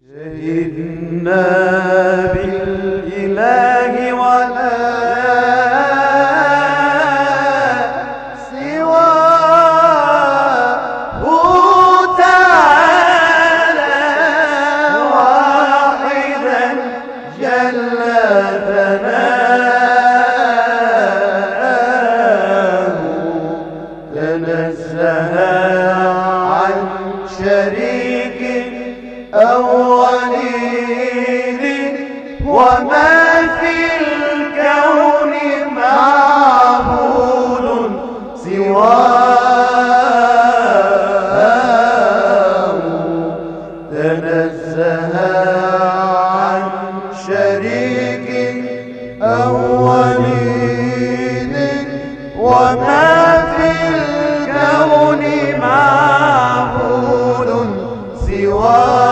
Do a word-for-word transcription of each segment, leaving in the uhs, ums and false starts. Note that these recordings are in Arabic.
شهدنا بالإله ولا سواه تعالى واحدا جل ثناؤه تنزه عن شريك أو وليد وما في الكون معبود سواه تنزه عن شريك أو وليد وما في الكون معبود سواه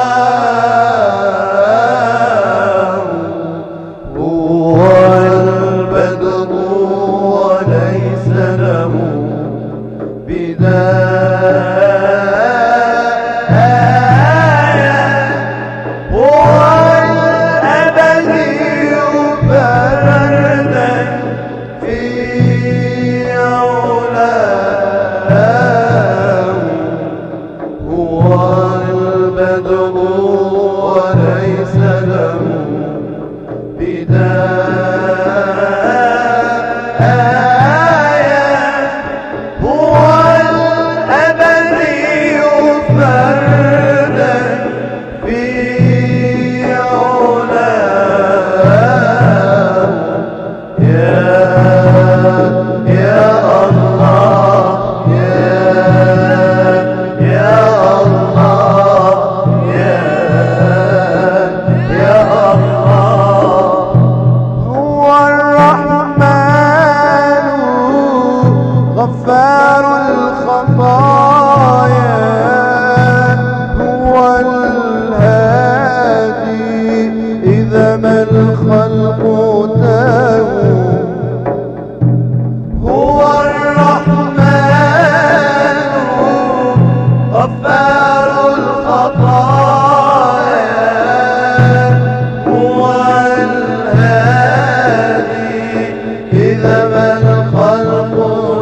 غفار الخطايا هو الهادي إذا ما الخلق تاهوا هو الرحمن غفار الخطايا هو الهادي إذا ما الخلق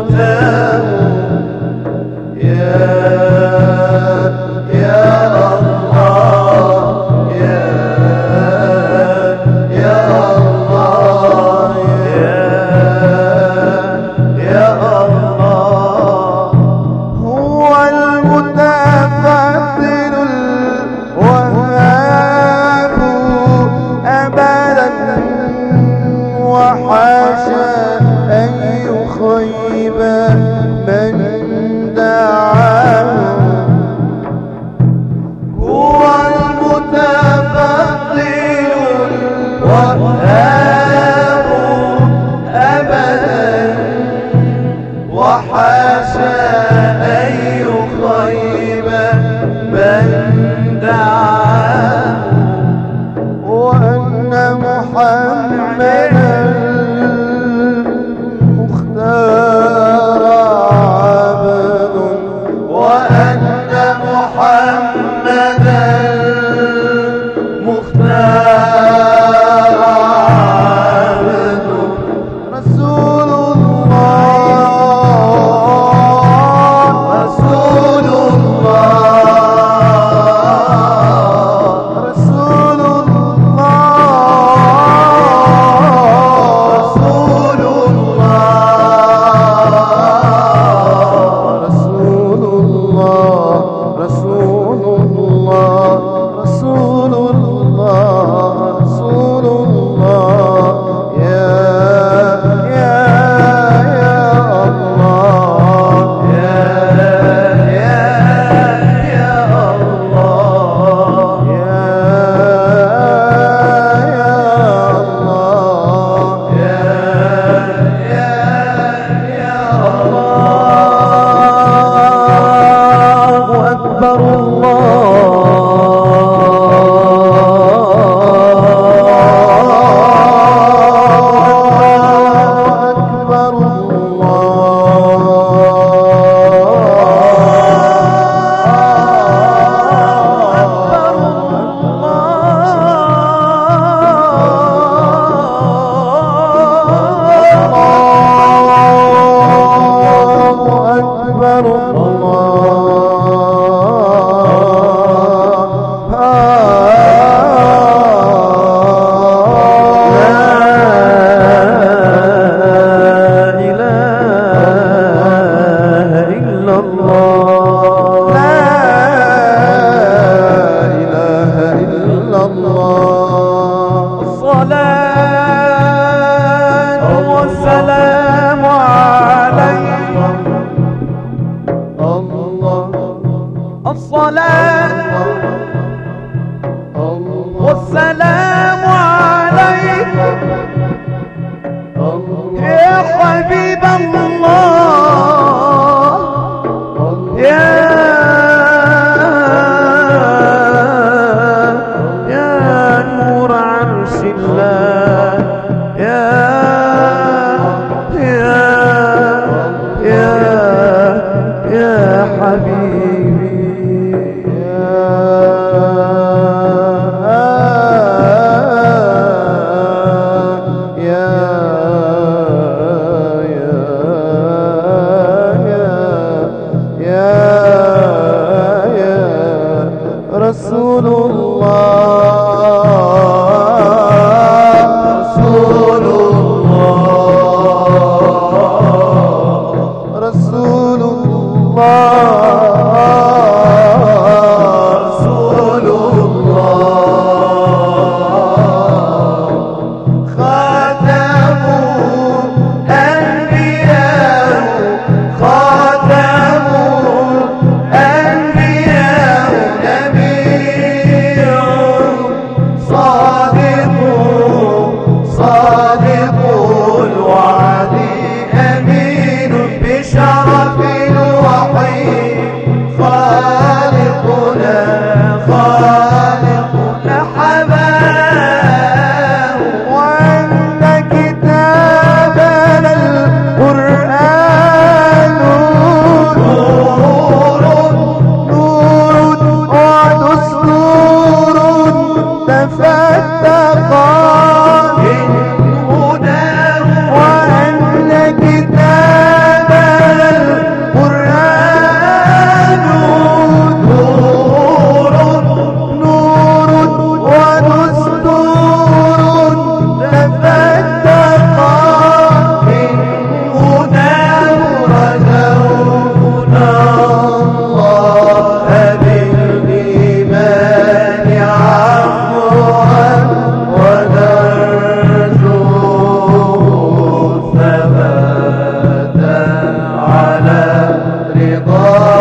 وحاشا أن يخيب من دعاه هو المتفضل الوهاب أبدا وحاشا أن يخيب من دعاه وأن محمدا والصلاة والسلام عليك يا حبيب الله يا يا نور عرش الله يا يا يا يا حبيبي رسول الله رسول الله رسول الله رسول الله خاتم الأنبياء خاتم الأنبياء صادق صادق الوعد أمين بشرف الوحي خالقنا خالقنا حباه وأن كتابنا القرآن نور نور ودستور تفتقا من هداه وأن كتابنا القرآن نور نور ودستور تفتقا من هداه رجونا الله بالإيمان عفوا ونرجو ثباتا على رضاه